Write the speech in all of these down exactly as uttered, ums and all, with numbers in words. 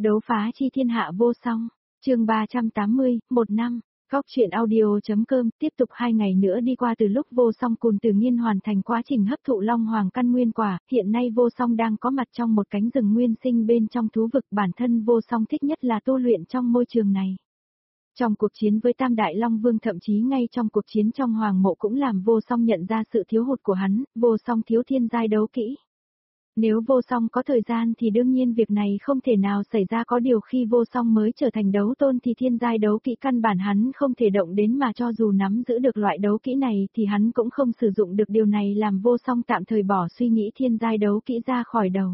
Đấu phá chi thiên hạ vô song, chương ba trăm tám mươi, một năm, Góc truyện audio.com tiếp tục hai ngày nữa đi qua từ lúc vô song cùng Từ Nghiên hoàn thành quá trình hấp thụ Long Hoàng căn nguyên quả, hiện nay vô song đang có mặt trong một cánh rừng nguyên sinh bên trong thú vực, bản thân vô song thích nhất là tu luyện trong môi trường này. Trong cuộc chiến với Tam Đại Long Vương, thậm chí ngay trong cuộc chiến trong Hoàng Mộ cũng làm vô song nhận ra sự thiếu hụt của hắn, vô song thiếu thiên giai đấu kỹ. Nếu vô song có thời gian thì đương nhiên việc này không thể nào xảy ra, có điều khi vô song mới trở thành đấu tôn thì thiên giai đấu kỹ căn bản hắn không thể động đến, mà cho dù nắm giữ được loại đấu kỹ này thì hắn cũng không sử dụng được, điều này làm vô song tạm thời bỏ suy nghĩ thiên giai đấu kỹ ra khỏi đầu.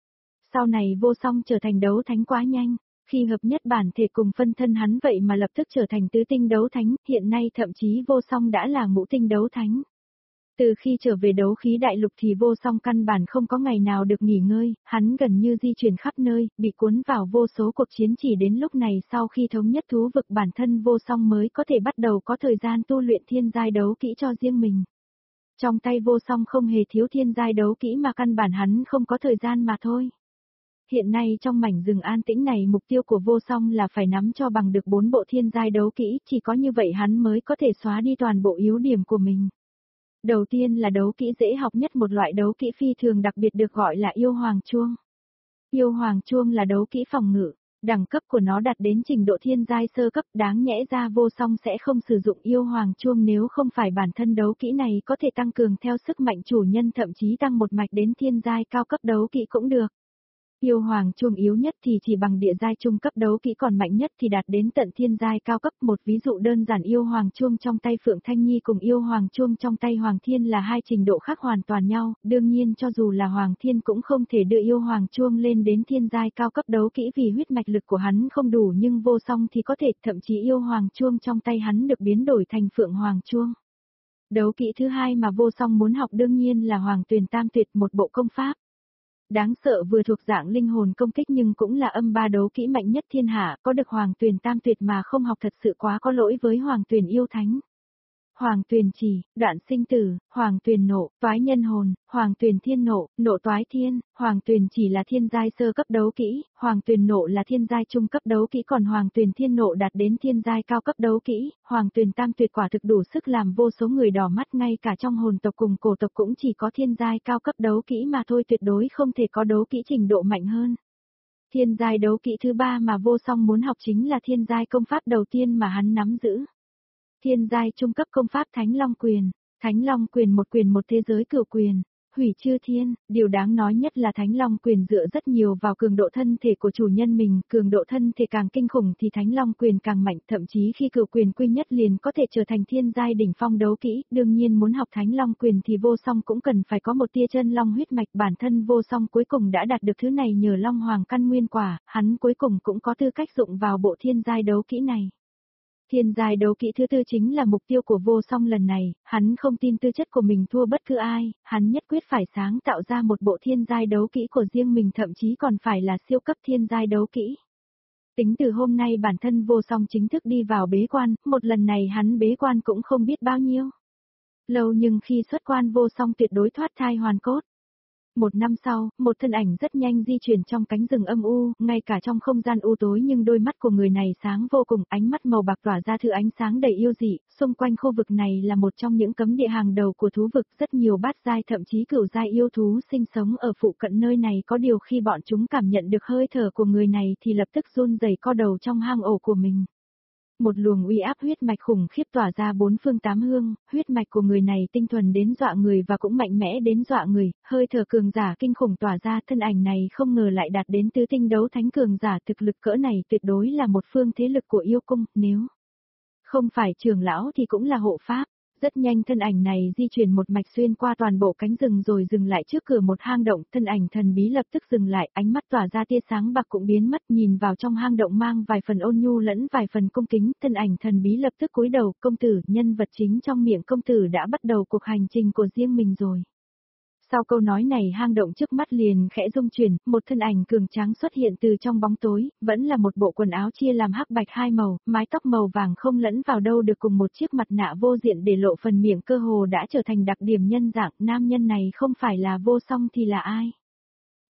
Sau này vô song trở thành đấu thánh quá nhanh, khi hợp nhất bản thể cùng phân thân hắn vậy mà lập tức trở thành tứ tinh đấu thánh, hiện nay thậm chí vô song đã là ngũ tinh đấu thánh. Từ khi trở về đấu khí đại lục thì vô song căn bản không có ngày nào được nghỉ ngơi, hắn gần như di chuyển khắp nơi, bị cuốn vào vô số cuộc chiến, chỉ đến lúc này sau khi thống nhất thú vực bản thân vô song mới có thể bắt đầu có thời gian tu luyện thiên giai đấu kỹ cho riêng mình. Trong tay vô song không hề thiếu thiên giai đấu kỹ mà căn bản hắn không có thời gian mà thôi. Hiện nay trong mảnh rừng an tĩnh này mục tiêu của vô song là phải nắm cho bằng được bốn bộ thiên giai đấu kỹ, chỉ có như vậy hắn mới có thể xóa đi toàn bộ yếu điểm của mình. Đầu tiên là đấu kỹ dễ học nhất, một loại đấu kỹ phi thường đặc biệt được gọi là yêu hoàng chuông. Yêu hoàng chuông là đấu kỹ phòng ngự, đẳng cấp của nó đạt đến trình độ thiên giai sơ cấp, đáng nhẽ ra vô song sẽ không sử dụng yêu hoàng chuông nếu không phải bản thân đấu kỹ này có thể tăng cường theo sức mạnh chủ nhân, thậm chí tăng một mạch đến thiên giai cao cấp đấu kỹ cũng được. Yêu hoàng chuông yếu nhất thì chỉ bằng địa giai trung cấp đấu kỹ, còn mạnh nhất thì đạt đến tận thiên giai cao cấp. Một ví dụ đơn giản, yêu hoàng chuông trong tay Phượng Thanh Nhi cùng yêu hoàng chuông trong tay Hoàng Thiên là hai trình độ khác hoàn toàn nhau, đương nhiên cho dù là Hoàng Thiên cũng không thể đưa yêu hoàng chuông lên đến thiên giai cao cấp đấu kỹ vì huyết mạch lực của hắn không đủ, nhưng vô song thì có thể, thậm chí yêu hoàng chuông trong tay hắn được biến đổi thành Phượng Hoàng chuông. Đấu kỹ thứ hai mà vô song muốn học đương nhiên là Hoàng Tuyền Tam Tuyệt, một bộ công pháp đáng sợ, vừa thuộc dạng linh hồn công kích nhưng cũng là âm ba đấu kỹ mạnh nhất thiên hạ, có được Hoàng Tuyền Tam Tuyệt mà không học thật sự quá có lỗi với Hoàng Tuyền yêu thánh. Hoàng Tuyền chỉ, đoạn sinh tử, Hoàng Tuyền nộ, toái nhân hồn, Hoàng Tuyền thiên nộ, nộ toái thiên. Hoàng Tuyền chỉ là thiên giai sơ cấp đấu kỹ, Hoàng Tuyền nộ là thiên giai trung cấp đấu kỹ, còn Hoàng Tuyền thiên nộ đạt đến thiên giai cao cấp đấu kỹ. Hoàng Tuyền Tam Tuyệt quả thực đủ sức làm vô số người đỏ mắt, ngay cả trong hồn tộc cùng cổ tộc cũng chỉ có thiên giai cao cấp đấu kỹ mà thôi, tuyệt đối không thể có đấu kỹ trình độ mạnh hơn. Thiên giai đấu kỹ thứ ba mà vô song muốn học chính là thiên giai công pháp đầu tiên mà hắn nắm giữ. Thiên giai trung cấp công pháp Thánh Long Quyền. Thánh Long Quyền, một quyền một thế giới cửu quyền, hủy chư thiên. Điều đáng nói nhất là Thánh Long Quyền dựa rất nhiều vào cường độ thân thể của chủ nhân mình, cường độ thân thể càng kinh khủng thì Thánh Long Quyền càng mạnh, thậm chí khi cửu quyền quy nhất liền có thể trở thành thiên giai đỉnh phong đấu kỹ. Đương nhiên muốn học Thánh Long Quyền thì vô song cũng cần phải có một tia chân long huyết mạch, bản thân vô song cuối cùng đã đạt được thứ này nhờ Long Hoàng căn nguyên quả, hắn cuối cùng cũng có tư cách dụng vào bộ thiên giai đấu kỹ này. Thiên giai đấu kỹ thứ tư chính là mục tiêu của vô song lần này, hắn không tin tư chất của mình thua bất cứ ai, hắn nhất quyết phải sáng tạo ra một bộ thiên giai đấu kỹ của riêng mình, thậm chí còn phải là siêu cấp thiên giai đấu kỹ. Tính từ hôm nay bản thân vô song chính thức đi vào bế quan, một lần này hắn bế quan cũng không biết bao nhiêu lâu, nhưng khi xuất quan vô song tuyệt đối thoát thai hoàn cốt. Một năm sau, một thân ảnh rất nhanh di chuyển trong cánh rừng âm u, ngay cả trong không gian u tối nhưng đôi mắt của người này sáng vô cùng, ánh mắt màu bạc tỏa ra thứ ánh sáng đầy yêu dị, xung quanh khu vực này là một trong những cấm địa hàng đầu của thú vực, rất nhiều bát giai thậm chí cửu giai yêu thú sinh sống ở phụ cận nơi này, có điều khi bọn chúng cảm nhận được hơi thở của người này thì lập tức run rẩy co đầu trong hang ổ của mình. Một luồng uy áp huyết mạch khủng khiếp tỏa ra bốn phương tám hướng, huyết mạch của người này tinh thuần đến dọa người và cũng mạnh mẽ đến dọa người, hơi thở cường giả kinh khủng tỏa ra, thân ảnh này không ngờ lại đạt đến tứ tinh đấu thánh cường giả, thực lực cỡ này tuyệt đối là một phương thế lực của yêu cung, nếu không phải trưởng lão thì cũng là hộ pháp. Rất nhanh thân ảnh này di chuyển một mạch xuyên qua toàn bộ cánh rừng rồi dừng lại trước cửa một hang động, thân ảnh thần bí lập tức dừng lại, ánh mắt tỏa ra tia sáng bạc cũng biến mất, nhìn vào trong hang động mang vài phần ôn nhu lẫn vài phần cung kính, thân ảnh thần bí lập tức cúi đầu, công tử, nhân vật chính trong miệng công tử đã bắt đầu cuộc hành trình của riêng mình rồi. Sau câu nói này hang động trước mắt liền khẽ rung chuyển, một thân ảnh cường tráng xuất hiện từ trong bóng tối, vẫn là một bộ quần áo chia làm hắc bạch hai màu, mái tóc màu vàng không lẫn vào đâu được cùng một chiếc mặt nạ vô diện để lộ phần miệng cơ hồ đã trở thành đặc điểm nhân dạng, nam nhân này không phải là vô song thì là ai?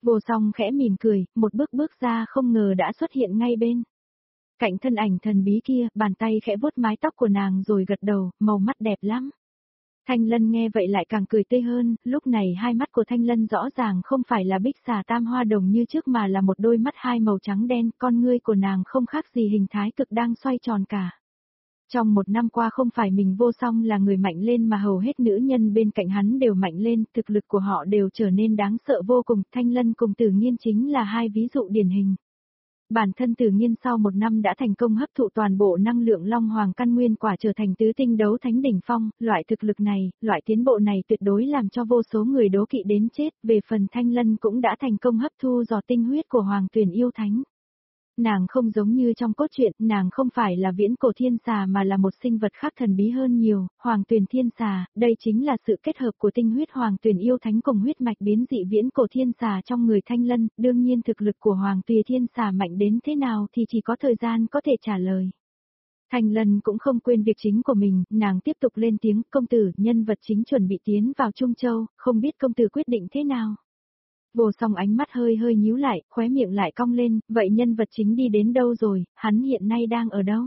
Vô song khẽ mỉm cười, một bước bước ra không ngờ đã xuất hiện ngay bên cạnh thân ảnh thần bí kia, bàn tay khẽ vuốt mái tóc của nàng rồi gật đầu, màu mắt đẹp lắm. Thanh Lân nghe vậy lại càng cười tươi hơn, lúc này hai mắt của Thanh Lân rõ ràng không phải là bích xà tam hoa đồng như trước mà là một đôi mắt hai màu trắng đen, con ngươi của nàng không khác gì hình thái cực đang xoay tròn cả. Trong một năm qua không phải mình Vô Song là người mạnh lên mà hầu hết nữ nhân bên cạnh hắn đều mạnh lên, thực lực của họ đều trở nên đáng sợ vô cùng, Thanh Lân cùng Tử Nghiên chính là hai ví dụ điển hình. Bản thân Tử Nghiên sau một năm đã thành công hấp thụ toàn bộ năng lượng Long Hoàng căn nguyên quả trở thành tứ tinh đấu thánh đỉnh phong, loại thực lực này, loại tiến bộ này tuyệt đối làm cho vô số người đố kỵ đến chết, về phần Thanh Lân cũng đã thành công hấp thu dò tinh huyết của Hoàng Tuyền yêu thánh. Nàng không giống như trong cốt truyện, nàng không phải là viễn cổ thiên xà mà là một sinh vật khác thần bí hơn nhiều, Hoàng Tuyền thiên xà, đây chính là sự kết hợp của tinh huyết Hoàng Tuyền yêu thánh cùng huyết mạch biến dị viễn cổ thiên xà trong người Thanh Lân, đương nhiên thực lực của Hoàng Tuyền thiên xà mạnh đến thế nào thì chỉ có thời gian có thể trả lời. Thanh Lân cũng không quên việc chính của mình, nàng tiếp tục lên tiếng, công tử, nhân vật chính chuẩn bị tiến vào Trung Châu, không biết công tử quyết định thế nào. Vô Song ánh mắt hơi hơi nhíu lại, khóe miệng lại cong lên, vậy nhân vật chính đi đến đâu rồi, hắn hiện nay đang ở đâu?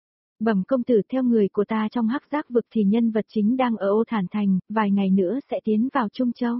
Bẩm công tử, theo người của ta trong hắc giác vực thì nhân vật chính đang ở Ô Thản Thành, vài ngày nữa sẽ tiến vào Trung Châu.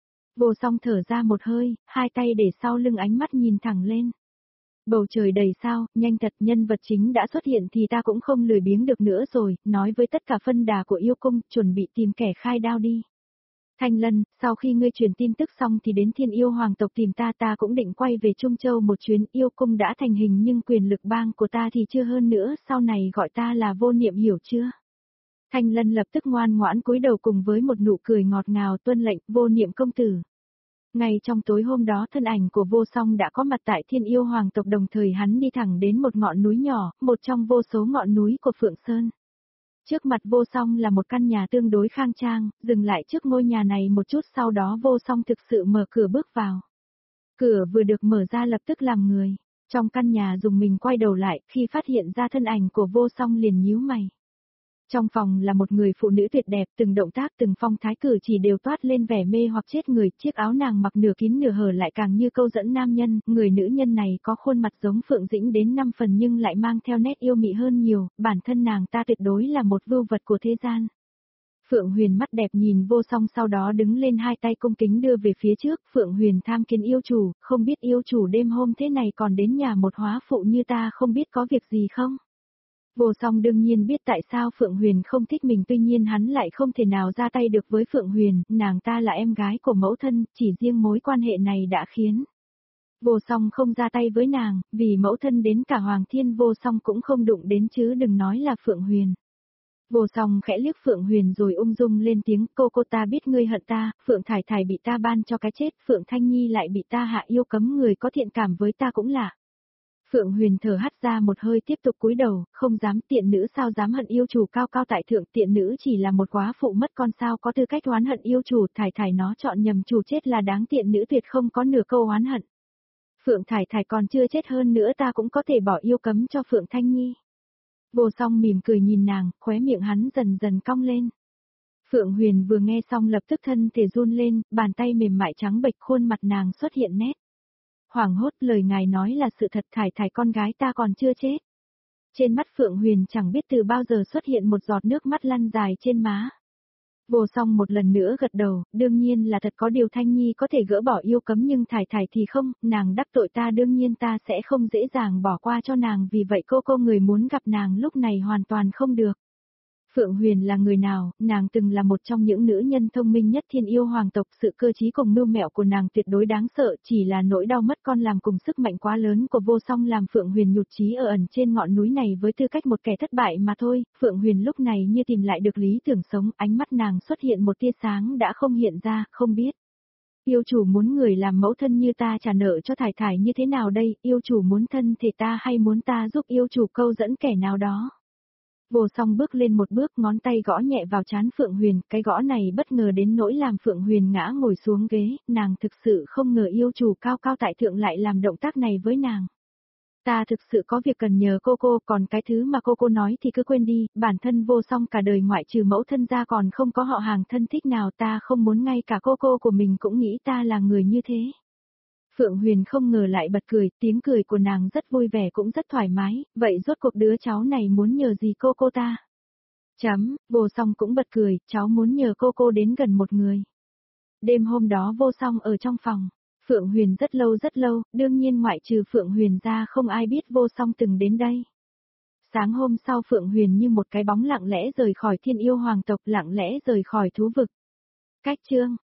Vô Song thở ra một hơi, hai tay để sau lưng, ánh mắt nhìn thẳng lên. Bầu trời đầy sao, nhanh thật, nhân vật chính đã xuất hiện thì ta cũng không lười biếng được nữa rồi, nói với tất cả phân đà của yêu cung, chuẩn bị tìm kẻ khai đao đi. Thanh Lân, sau khi ngươi truyền tin tức xong thì đến Thiên Yêu Hoàng tộc tìm ta, ta cũng định quay về Trung Châu một chuyến, yêu cung đã thành hình nhưng quyền lực bang của ta thì chưa, hơn nữa, sau này gọi ta là Vô Niệm, hiểu chưa? Thanh Lân lập tức ngoan ngoãn cúi đầu cùng với một nụ cười ngọt ngào tuân lệnh, Vô Niệm công tử. Ngay trong tối hôm đó thân ảnh của Vô Song đã có mặt tại Thiên Yêu Hoàng tộc, đồng thời hắn đi thẳng đến một ngọn núi nhỏ, một trong vô số ngọn núi của Phượng Sơn. Trước mặt Vô Song là một căn nhà tương đối khang trang, dừng lại trước ngôi nhà này một chút, sau đó Vô Song thực sự mở cửa bước vào. Cửa vừa được mở ra lập tức làm người trong căn nhà dùng mình quay đầu lại, khi phát hiện ra thân ảnh của Vô Song liền nhíu mày. Trong phòng là một người phụ nữ tuyệt đẹp, từng động tác từng phong thái cử chỉ đều toát lên vẻ mê hoặc chết người, chiếc áo nàng mặc nửa kín nửa hở lại càng như câu dẫn nam nhân, người nữ nhân này có khuôn mặt giống Phượng Dĩnh đến năm phần nhưng lại mang theo nét yêu mị hơn nhiều, bản thân nàng ta tuyệt đối là một vưu vật của thế gian. Phượng Huyền mắt đẹp nhìn Vô Song, sau đó đứng lên, hai tay cung kính đưa về phía trước, Phượng Huyền tham kiến yêu chủ, không biết yêu chủ đêm hôm thế này còn đến nhà một hóa phụ như ta, không biết có việc gì không? Vô Song đương nhiên biết tại sao Phượng Huyền không thích mình, tuy nhiên hắn lại không thể nào ra tay được với Phượng Huyền, nàng ta là em gái của mẫu thân, chỉ riêng mối quan hệ này đã khiến Vô Song không ra tay với nàng, vì mẫu thân đến cả Hoàng Thiên Vô Song cũng không đụng đến chứ đừng nói là Phượng Huyền. Vô Song khẽ liếc Phượng Huyền rồi ung dung lên tiếng, cô cô ta biết ngươi hận ta, Phượng Thải Thải bị ta ban cho cái chết, Phượng Thanh Nhi lại bị ta hạ yêu cấm, người có thiện cảm với ta cũng lạ. Phượng Huyền thở hắt ra một hơi, tiếp tục cúi đầu, không dám, tiện nữ sao dám hận yêu chủ cao cao tại thượng, tiện nữ chỉ là một quá phụ mất con sao có tư cách oán hận yêu chủ, Thải Thải nó chọn nhầm chủ chết là đáng, tiện nữ tuyệt không có nửa câu oán hận. Phượng Thải Thải còn chưa chết, hơn nữa ta cũng có thể bỏ yêu cấm cho Phượng Thanh Nhi. Vô Song mỉm cười nhìn nàng, khóe miệng hắn dần dần cong lên. Phượng Huyền vừa nghe xong lập tức thân thể run lên, bàn tay mềm mại trắng bệch, khuôn mặt nàng xuất hiện nét hoảng hốt, lời ngài nói là sự thật, Thải Thải con gái ta còn chưa chết. Trên mắt Phượng Huyền chẳng biết từ bao giờ xuất hiện một giọt nước mắt lăn dài trên má. Vô Song một lần nữa gật đầu, đương nhiên là thật, có điều Thanh Nhi có thể gỡ bỏ yêu cấm nhưng Thải Thải thì không, nàng đắc tội ta đương nhiên ta sẽ không dễ dàng bỏ qua cho nàng, vì vậy cô cô người muốn gặp nàng lúc này hoàn toàn không được. Phượng Huyền là người nào, nàng từng là một trong những nữ nhân thông minh nhất Thiên Yêu Hoàng tộc, sự cơ trí cùng mưu mẹo của nàng tuyệt đối đáng sợ, chỉ là nỗi đau mất con làm cùng sức mạnh quá lớn của Vô Song làm Phượng Huyền nhụt chí ở ẩn trên ngọn núi này với tư cách một kẻ thất bại mà thôi. Phượng Huyền lúc này như tìm lại được lý tưởng sống, ánh mắt nàng xuất hiện một tia sáng đã không hiện ra, không biết yêu chủ muốn người làm mẫu thân như ta trả nợ cho Thải Thải như thế nào đây, yêu chủ muốn thân thể ta hay muốn ta giúp yêu chủ câu dẫn kẻ nào đó? Vô Song bước lên một bước, ngón tay gõ nhẹ vào trán Phượng Huyền, cái gõ này bất ngờ đến nỗi làm Phượng Huyền ngã ngồi xuống ghế, nàng thực sự không ngờ yêu chủ cao cao tại thượng lại làm động tác này với nàng. Ta thực sự có việc cần nhờ cô cô, còn cái thứ mà cô cô nói thì cứ quên đi, bản thân Vô Song cả đời ngoại trừ mẫu thân ra còn không có họ hàng thân thích nào, ta không muốn ngay cả cô cô của mình cũng nghĩ ta là người như thế. Phượng Huyền không ngờ lại bật cười, tiếng cười của nàng rất vui vẻ cũng rất thoải mái, vậy rốt cuộc đứa cháu này muốn nhờ gì cô cô ta? Chấm, Vô Song cũng bật cười, cháu muốn nhờ cô cô đến gần một người. Đêm hôm đó Vô Song ở trong phòng, Phượng Huyền rất lâu rất lâu, đương nhiên ngoại trừ Phượng Huyền ra không ai biết Vô Song từng đến đây. Sáng hôm sau Phượng Huyền như một cái bóng lặng lẽ rời khỏi Thiên Yêu Hoàng tộc, lặng lẽ rời khỏi thú vực. Cách chương